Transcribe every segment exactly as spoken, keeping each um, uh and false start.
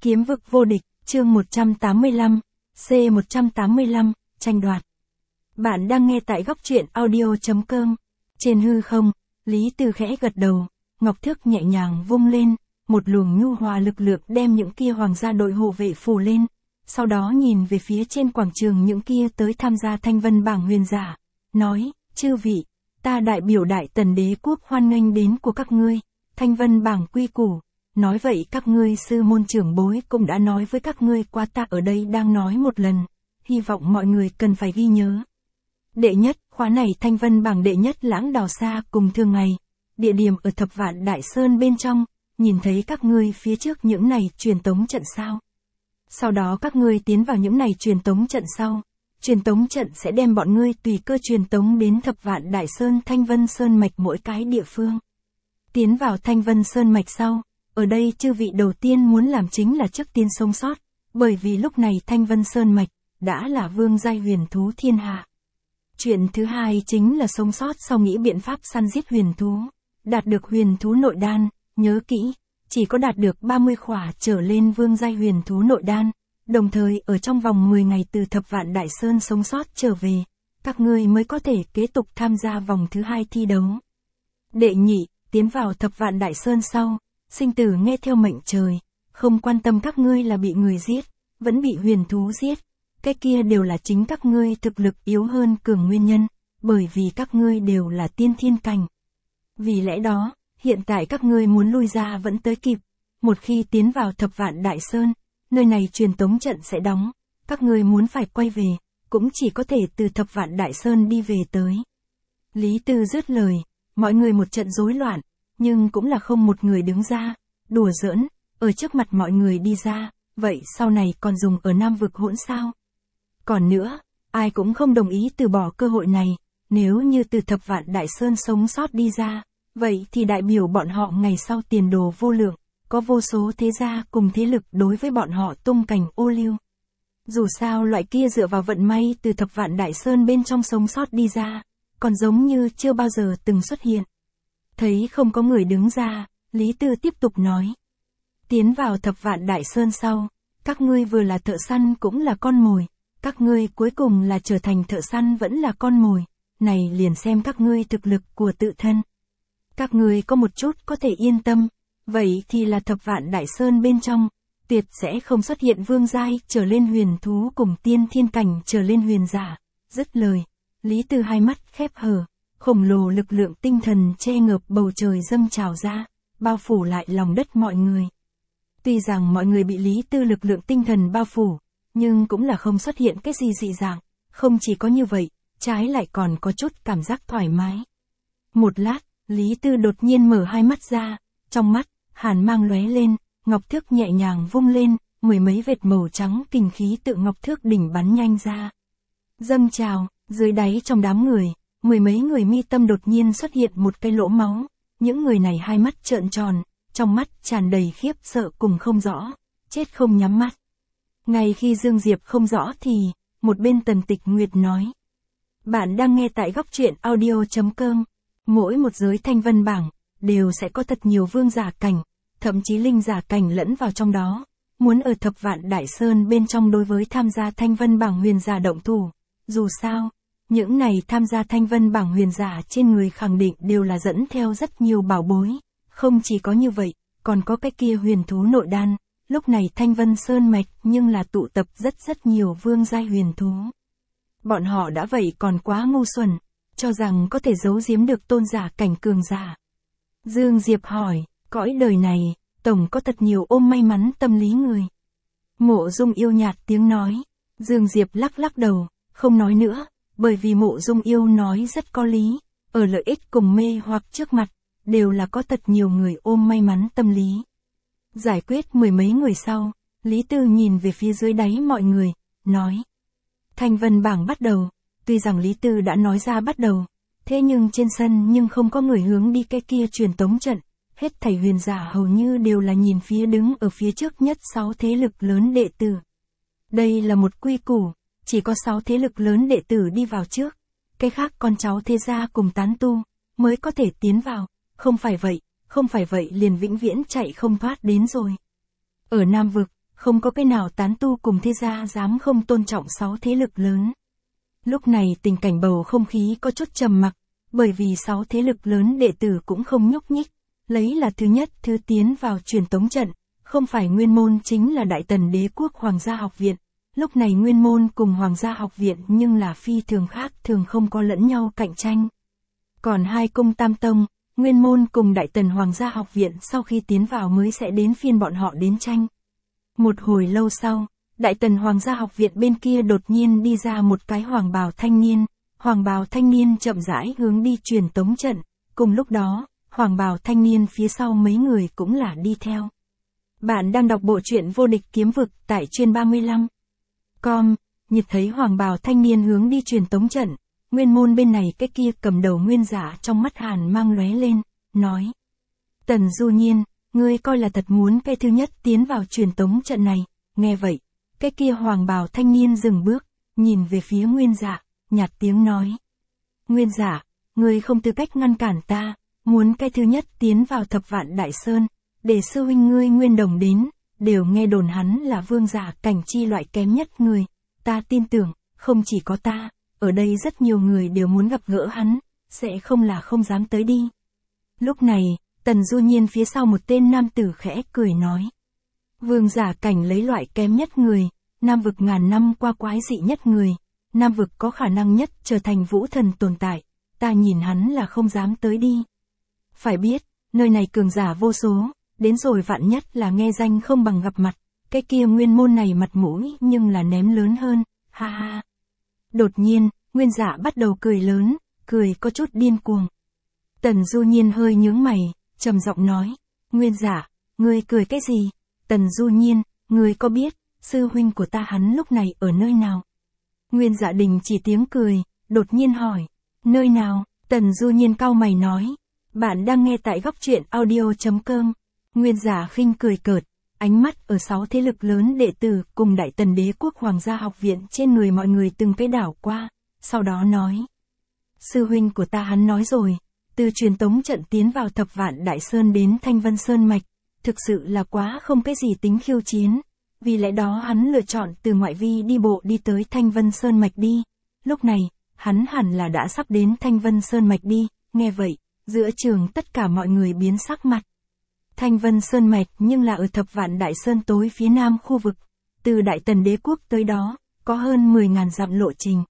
Kiếm vực vô địch, chương một trăm tám mươi lăm, C một trăm tám mươi lăm, tranh đoạt. Bạn đang nghe tại góc truyện audio chấm com. Trên hư không, Lý Tư khẽ gật đầu, ngọc thước nhẹ nhàng vung lên, một luồng nhu hòa lực lượng đem những kia hoàng gia đội hộ vệ phủ lên, sau đó nhìn về phía trên quảng trường những kia tới tham gia thanh vân bảng huyền giả, nói, chư vị, ta đại biểu Đại Tần đế quốc hoan nghênh đến của các ngươi, thanh vân bảng quy củ. Nói vậy các ngươi sư môn trưởng bối cũng đã nói với các ngươi qua, ta ở đây đang nói một lần, hy vọng mọi người cần phải ghi nhớ. Đệ nhất, khóa này thanh vân bảng đệ nhất lãng đào xa cùng thường ngày, địa điểm ở Thập Vạn Đại Sơn bên trong, nhìn thấy các ngươi phía trước những này truyền tống trận sao. Sau đó các ngươi tiến vào những này truyền tống trận sau, truyền tống trận sẽ đem bọn ngươi tùy cơ truyền tống đến Thập Vạn Đại Sơn Thanh Vân Sơn mạch mỗi cái địa phương. Tiến vào Thanh Vân Sơn mạch sau, ở đây chư vị đầu tiên muốn làm chính là trước tiên sống sót, bởi vì lúc này Thanh Vân Sơn mạch đã là vương giai huyền thú thiên hạ. Chuyện thứ hai chính là sống sót sau nghĩ biện pháp săn giết huyền thú, đạt được huyền thú nội đan, nhớ kỹ, chỉ có đạt được ba mươi khỏa trở lên vương giai huyền thú nội đan, đồng thời ở trong vòng mười ngày từ Thập Vạn Đại Sơn sống sót trở về, các ngươi mới có thể kế tục tham gia vòng thứ hai thi đấu. Đệ nhị, tiến vào Thập Vạn Đại Sơn sau, sinh tử nghe theo mệnh trời, không quan tâm các ngươi là bị người giết, vẫn bị huyền thú giết, cái kia đều là chính các ngươi thực lực yếu hơn cường nguyên nhân, bởi vì các ngươi đều là tiên thiên cảnh. Vì lẽ đó, hiện tại các ngươi muốn lui ra vẫn tới kịp, một khi tiến vào Thập Vạn Đại Sơn, nơi này truyền tống trận sẽ đóng, các ngươi muốn phải quay về, cũng chỉ có thể từ Thập Vạn Đại Sơn đi về tới. Lý Tư dứt lời, mọi người một trận rối loạn, nhưng cũng là không một người đứng ra, đùa giỡn, ở trước mặt mọi người đi ra, vậy sau này còn dùng ở Nam vực hỗn sao? Còn nữa, ai cũng không đồng ý từ bỏ cơ hội này, nếu như từ Thập Vạn Đại Sơn sống sót đi ra, vậy thì đại biểu bọn họ ngày sau tiền đồ vô lượng, có vô số thế gia cùng thế lực đối với bọn họ tung cảnh ô liu. Dù sao loại kia dựa vào vận may từ Thập Vạn Đại Sơn bên trong sống sót đi ra, còn giống như chưa bao giờ từng xuất hiện. Thấy không có người đứng ra, Lý Tư tiếp tục nói. Tiến vào Thập Vạn Đại Sơn sau, các ngươi vừa là thợ săn cũng là con mồi, các ngươi cuối cùng là trở thành thợ săn vẫn là con mồi, này liền xem các ngươi thực lực của tự thân. Các ngươi có một chút có thể yên tâm, vậy thì là Thập Vạn Đại Sơn bên trong, tuyệt sẽ không xuất hiện vương giai trở lên huyền thú cùng tiên thiên cảnh trở lên huyền giả. Dứt lời, Lý Tư hai mắt khép hờ, khổng lồ lực lượng tinh thần che ngợp bầu trời dâng trào ra, bao phủ lại lòng đất mọi người. Tuy rằng mọi người bị Lý Tư lực lượng tinh thần bao phủ, nhưng cũng là không xuất hiện cái gì dị dạng, không chỉ có như vậy, trái lại còn có chút cảm giác thoải mái. Một lát, Lý Tư đột nhiên mở hai mắt ra, trong mắt, hàn mang lóe lên, ngọc thước nhẹ nhàng vung lên, mười mấy vệt màu trắng kình khí tự ngọc thước đỉnh bắn nhanh ra. Dâng trào, dưới đáy trong đám người, mười mấy người mi tâm đột nhiên xuất hiện một cái lỗ máu, những người này hai mắt trợn tròn, trong mắt tràn đầy khiếp sợ cùng không rõ, chết không nhắm mắt. Ngay khi Dương Diệp không rõ thì, một bên Tần Tịch Nguyệt nói. Bạn đang nghe tại góc truyện audio chấm com. Mỗi một giới thanh vân bảng, đều sẽ có thật nhiều vương giả cảnh, thậm chí linh giả cảnh lẫn vào trong đó. Muốn ở Thập Vạn Đại Sơn bên trong đối với tham gia thanh vân bảng huyền giả động thủ. Dù sao, những này tham gia thanh vân bảng huyền giả trên người khẳng định đều là dẫn theo rất nhiều bảo bối. Không chỉ có như vậy, còn có cái kia huyền thú nội đan. Lúc này Thanh Vân Sơn mạch nhưng là tụ tập rất rất nhiều vương giai huyền thú. Bọn họ đã vậy còn quá ngu xuẩn, cho rằng có thể giấu giếm được tôn giả cảnh cường giả. Dương Diệp hỏi, cõi đời này, tổng có thật nhiều ôm may mắn tâm lý người. Mộ Dung Yêu nhạt tiếng nói. Dương Diệp lắc lắc đầu, không nói nữa, bởi vì Mộ Dung Yêu nói rất có lý, ở lợi ích cùng mê hoặc trước mặt, đều là có thật nhiều người ôm may mắn tâm lý. Giải quyết mười mấy người sau, Lý Tư nhìn về phía dưới đáy mọi người, nói. Thanh vân bảng bắt đầu, tuy rằng Lý Tư đã nói ra bắt đầu, thế nhưng trên sân nhưng không có người hướng đi cái kia truyền tống trận, hết thảy huyền giả hầu như đều là nhìn phía đứng ở phía trước nhất sáu thế lực lớn đệ tử. Đây là một quy củ, chỉ có sáu thế lực lớn đệ tử đi vào trước, cái khác con cháu thế gia cùng tán tu, mới có thể tiến vào, không phải vậy, không phải vậy liền vĩnh viễn chạy không thoát đến rồi. Ở Nam vực, không có cái nào tán tu cùng thế gia dám không tôn trọng sáu thế lực lớn. Lúc này tình cảnh bầu không khí có chút trầm mặc, bởi vì sáu thế lực lớn đệ tử cũng không nhúc nhích, lấy là thứ nhất thứ tiến vào truyền tống trận, không phải Nguyên Môn chính là Đại Tần Đế Quốc Hoàng gia học viện. Lúc này Nguyên Môn cùng Hoàng gia học viện nhưng là phi thường khác, thường không có lẫn nhau cạnh tranh. Còn hai cung tam tông, Nguyên Môn cùng Đại Tần Hoàng gia học viện sau khi tiến vào mới sẽ đến phiên bọn họ đến tranh. Một hồi lâu sau, Đại Tần Hoàng gia học viện bên kia đột nhiên đi ra một cái hoàng bào thanh niên, hoàng bào thanh niên chậm rãi hướng đi truyền tống trận, cùng lúc đó, hoàng bào thanh niên phía sau mấy người cũng là đi theo. Bạn đang đọc bộ truyện Vô Địch Kiếm Vực tại chuyên ba mươi lăm. Com, nhìn thấy hoàng bào thanh niên hướng đi truyền tống trận, Nguyên Môn bên này cái kia cầm đầu Nguyên Giả trong mắt hàn mang lóe lên, nói. Tần Du Nhiên, ngươi coi là thật muốn cái thứ nhất tiến vào truyền tống trận này, nghe vậy, cái kia hoàng bào thanh niên dừng bước, nhìn về phía Nguyên Giả, nhạt tiếng nói. Nguyên Giả, ngươi không tư cách ngăn cản ta, muốn cái thứ nhất tiến vào Thập Vạn Đại Sơn, để sư huynh ngươi Nguyên Đồng đến, đều nghe đồn hắn là vương giả cảnh chi loại kém nhất người, ta tin tưởng, không chỉ có ta, ở đây rất nhiều người đều muốn gặp gỡ hắn, sẽ không là không dám tới đi. Lúc này, Tần Du Nhiên phía sau một tên nam tử khẽ cười nói. Vương giả cảnh lấy loại kém nhất người, Nam vực ngàn năm qua quái dị nhất người, Nam vực có khả năng nhất trở thành vũ thần tồn tại, ta nhìn hắn là không dám tới đi. Phải biết, nơi này cường giả vô số, đến rồi vạn nhất là nghe danh không bằng gặp mặt, cái kia Nguyên Môn này mặt mũi nhưng là ném lớn hơn, ha ha. Đột nhiên, Nguyên Giả bắt đầu cười lớn, cười có chút điên cuồng. Tần Du Nhiên hơi nhướng mày, trầm giọng nói, Nguyên Giả, ngươi cười cái gì? Tần Du Nhiên, ngươi có biết, sư huynh của ta hắn lúc này ở nơi nào? Nguyên Giả đình chỉ tiếng cười, đột nhiên hỏi, nơi nào? Tần Du Nhiên cau mày nói, bạn đang nghe tại góc truyện audio chấm com. Nguyên Giả khinh cười cợt, ánh mắt ở sáu thế lực lớn đệ tử cùng Đại Tần Đế Quốc Hoàng gia học viện trên người mọi người từng cái đảo qua, sau đó nói. Sư huynh của ta hắn nói rồi, từ truyền tống trận tiến vào Thập Vạn Đại Sơn đến Thanh Vân Sơn Mạch, thực sự là quá không cái gì tính khiêu chiến, vì lẽ đó hắn lựa chọn từ ngoại vi đi bộ đi tới Thanh Vân Sơn Mạch đi. Lúc này, hắn hẳn là đã sắp đến Thanh Vân Sơn Mạch đi, nghe vậy, giữa trường tất cả mọi người biến sắc mặt. Thanh Vân Sơn Mạch nhưng là ở Thập Vạn Đại Sơn tối phía nam khu vực, từ Đại Tần Đế Quốc tới đó, có hơn mười ngàn dặm lộ trình.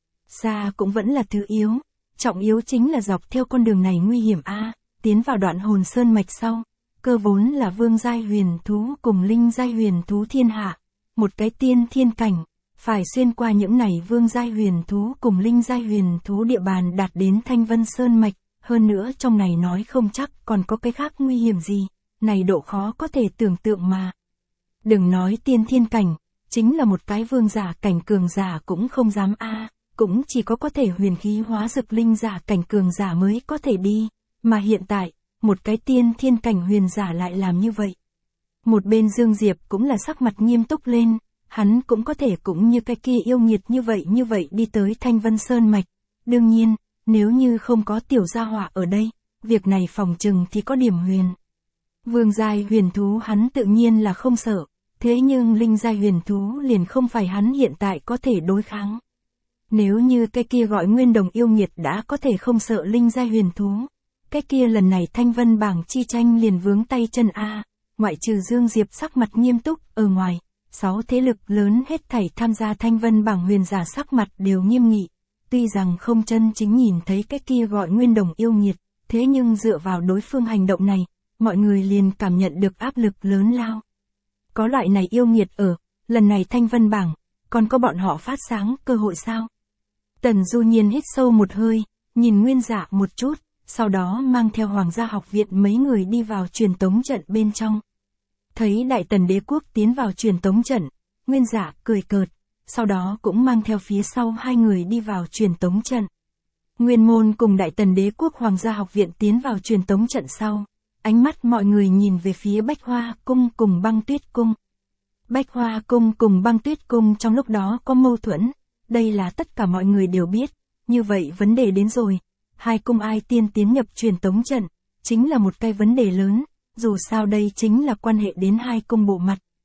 Xa cũng vẫn là thứ yếu, trọng yếu chính là dọc theo con đường này nguy hiểm a, tiến vào đoạn hồn Sơn Mạch sau, cơ vốn là vương giai huyền thú cùng linh giai huyền thú thiên hạ, một cái tiên thiên cảnh, phải xuyên qua những này vương giai huyền thú cùng linh giai huyền thú địa bàn đạt đến Thanh Vân Sơn Mạch, hơn nữa trong này nói không chắc còn có cái khác nguy hiểm gì. Này độ khó có thể tưởng tượng mà. Đừng nói tiên thiên cảnh, chính là một cái vương giả cảnh cường giả cũng không dám a, cũng chỉ có có thể huyền khí hóa dực linh giả cảnh cường giả mới có thể đi, mà hiện tại, một cái tiên thiên cảnh huyền giả lại làm như vậy. Một bên Dương Diệp cũng là sắc mặt nghiêm túc lên, hắn cũng có thể cũng như cái kia yêu nghiệt như vậy như vậy đi tới Thanh Vân Sơn Mạch. Đương nhiên, nếu như không có tiểu gia họa ở đây, việc này phòng chừng thì có điểm huyền. Vương giai huyền thú hắn tự nhiên là không sợ, thế nhưng linh giai huyền thú liền không phải hắn hiện tại có thể đối kháng. Nếu như cái kia gọi Nguyên Đồng yêu nghiệt đã có thể không sợ linh giai huyền thú, cái kia lần này Thanh Vân bảng chi tranh liền vướng tay chân a, ngoại trừ Dương Diệp sắc mặt nghiêm túc, ở ngoài, sáu thế lực lớn hết thảy tham gia Thanh Vân bảng huyền giả sắc mặt đều nghiêm nghị, tuy rằng không chân chính nhìn thấy cái kia gọi Nguyên Đồng yêu nghiệt, thế nhưng dựa vào đối phương hành động này, mọi người liền cảm nhận được áp lực lớn lao. Có loại này yêu nghiệt ở, lần này Thanh Vân bảng, còn có bọn họ phát sáng cơ hội sao? Tần Du Nhiên hít sâu một hơi, nhìn Nguyên Giả một chút, sau đó mang theo Hoàng gia học viện mấy người đi vào truyền tống trận bên trong. Thấy Đại Tần Đế Quốc tiến vào truyền tống trận, Nguyên Giả cười cợt, sau đó cũng mang theo phía sau hai người đi vào truyền tống trận. Nguyên Môn cùng Đại Tần Đế Quốc Hoàng gia học viện tiến vào truyền tống trận sau. Ánh mắt mọi người nhìn về phía Bách Hoa Cung cùng Băng Tuyết Cung. Bách Hoa Cung cùng Băng Tuyết Cung trong lúc đó có mâu thuẫn, đây là tất cả mọi người đều biết, như vậy vấn đề đến rồi, hai cung ai tiên tiến nhập truyền tống trận, chính là một cái vấn đề lớn, dù sao đây chính là quan hệ đến hai cung bộ mặt.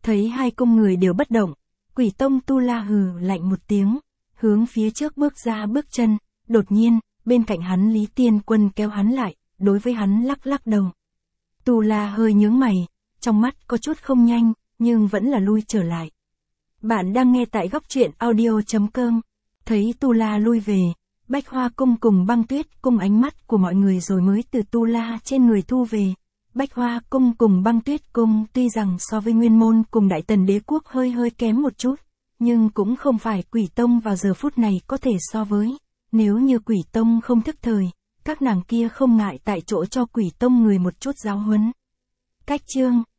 Thấy hai cung người đều bất động, Quỷ Tông Tu La hừ lạnh một tiếng, hướng phía trước bước ra bước chân, đột nhiên, bên cạnh hắn Lý Tiên Quân kéo hắn lại, đối với hắn lắc lắc đầu. Tu La hơi nhướng mày, trong mắt có chút không nhanh, nhưng vẫn là lui trở lại. Bạn đang nghe tại góc truyện audio.com. Thấy Tu La lui về, Bách Hoa Cung cùng Băng Tuyết Cung ánh mắt của mọi người rồi mới từ Tu La trên người thu về. Bách Hoa Cung cùng Băng Tuyết Cung tuy rằng so với Nguyên Môn cùng Đại Tần Đế Quốc hơi hơi kém một chút, nhưng cũng không phải Quỷ Tông vào giờ phút này có thể so với. Nếu như Quỷ Tông không thức thời, các nàng kia không ngại tại chỗ cho Quỷ Tông người một chút giáo huấn. Cách chương